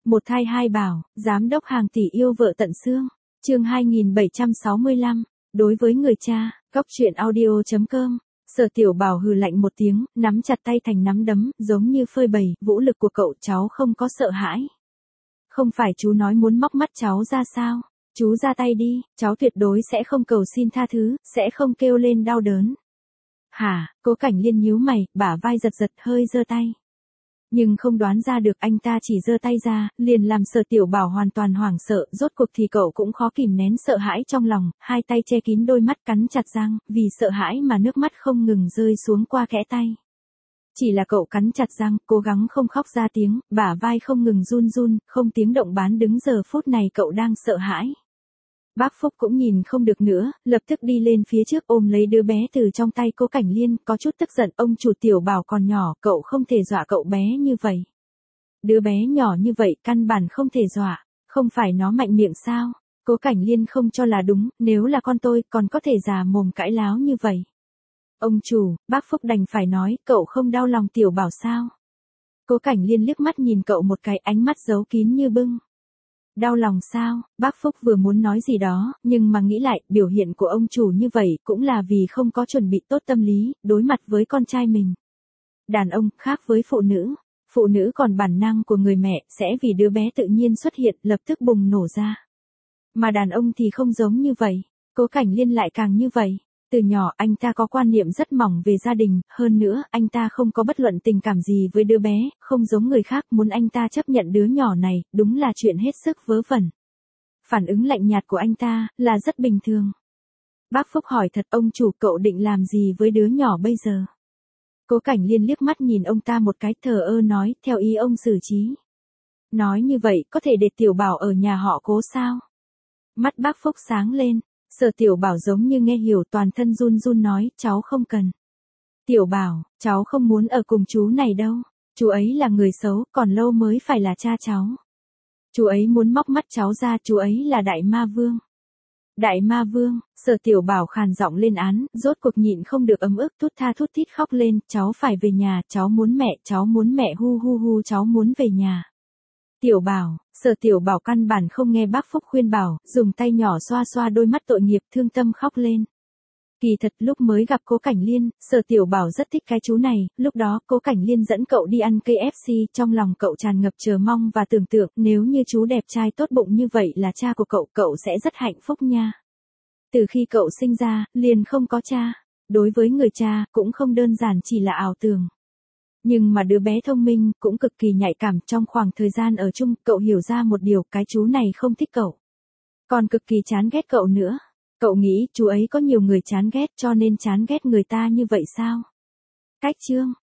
Một thai hai bảo, giám đốc hàng tỷ yêu vợ tận xương. Chương 2765, đối với người cha, Cóc truyện audio.com. Sở Tiểu Bảo hừ lạnh một tiếng, nắm chặt tay thành nắm đấm, giống như phơi bày, vũ lực của cậu cháu không có sợ hãi. Không phải chú nói muốn móc mắt cháu ra sao? Chú ra tay đi, cháu tuyệt đối sẽ không cầu xin tha thứ, sẽ không kêu lên đau đớn. Hả? Cố Cảnh Liên nhíu mày, bả vai giật giật hơi giơ tay. Nhưng không đoán ra được anh ta chỉ giơ tay ra, liền làm Sở Tiểu Bảo hoàn toàn hoảng sợ, rốt cuộc thì cậu cũng khó kìm nén sợ hãi trong lòng, hai tay che kín đôi mắt cắn chặt răng, vì sợ hãi mà nước mắt không ngừng rơi xuống qua kẽ tay. Chỉ là cậu cắn chặt răng, cố gắng không khóc ra tiếng, bả vai không ngừng run run, không tiếng động bán đứng giờ phút này cậu đang sợ hãi. Bác Phúc cũng nhìn không được nữa, lập tức đi lên phía trước ôm lấy đứa bé từ trong tay Cố Cảnh Liên, có chút tức giận, ông chủ Tiểu Bảo còn nhỏ, cậu không thể dọa cậu bé như vậy. Đứa bé nhỏ như vậy căn bản không thể dọa, không phải nó mạnh miệng sao? Cố Cảnh Liên không cho là đúng, nếu là con tôi còn có thể già mồm cãi láo như vậy. Ông chủ, bác Phúc đành phải nói, cậu không đau lòng Tiểu Bảo sao? Cố Cảnh Liên liếc mắt nhìn cậu một cái, ánh mắt giấu kín như bưng. Đau lòng sao? Bác Phúc vừa muốn nói gì đó, nhưng mà nghĩ lại, biểu hiện của ông chủ như vậy cũng là vì không có chuẩn bị tốt tâm lý, đối mặt với con trai mình. Đàn ông khác với phụ nữ còn bản năng của người mẹ sẽ vì đứa bé tự nhiên xuất hiện lập tức bùng nổ ra. Mà đàn ông thì không giống như vậy, Cố Cảnh Liên lại càng như vậy. Từ nhỏ anh ta có quan niệm rất mỏng về gia đình, hơn nữa anh ta không có bất luận tình cảm gì với đứa bé, không giống người khác muốn anh ta chấp nhận đứa nhỏ này, đúng là chuyện hết sức vớ vẩn. Phản ứng lạnh nhạt của anh ta là rất bình thường. Bác Phúc hỏi thật, ông chủ, cậu định làm gì với đứa nhỏ bây giờ? Cố Cảnh Liên liếc mắt nhìn ông ta một cái, thờ ơ nói, theo ý ông xử trí. Nói như vậy có thể để Tiểu Bảo ở nhà họ Cố sao? Mắt bác Phúc sáng lên. Sở Tiểu Bảo giống như nghe hiểu, toàn thân run run nói, cháu không cần. Tiểu Bảo, cháu không muốn ở cùng chú này đâu. Chú ấy là người xấu, còn lâu mới phải là cha cháu. Chú ấy muốn móc mắt cháu ra, chú ấy là Đại Ma Vương. Đại Ma Vương, Sở Tiểu Bảo khàn giọng lên án, rốt cuộc nhịn không được ấm ức, thút tha thút thít khóc lên, cháu phải về nhà, cháu muốn mẹ hu hu hu, cháu muốn về nhà. Tiểu Bảo, Sở Tiểu Bảo căn bản không nghe bác Phúc khuyên bảo, dùng tay nhỏ xoa xoa đôi mắt tội nghiệp, thương tâm khóc lên. Kỳ thật lúc mới gặp Cố Cảnh Liên, Sở Tiểu Bảo rất thích cái chú này, lúc đó Cố Cảnh Liên dẫn cậu đi ăn KFC, trong lòng cậu tràn ngập chờ mong và tưởng tượng, nếu như chú đẹp trai tốt bụng như vậy là cha của cậu, cậu sẽ rất hạnh phúc nha. Từ khi cậu sinh ra, liền không có cha, đối với người cha, cũng không đơn giản chỉ là ảo tưởng. Nhưng mà đứa bé thông minh, cũng cực kỳ nhạy cảm, trong khoảng thời gian ở chung, cậu hiểu ra một điều, cái chú này không thích cậu. Còn cực kỳ chán ghét cậu nữa. Cậu nghĩ chú ấy có nhiều người chán ghét cho nên chán ghét người ta như vậy sao? Cách chương,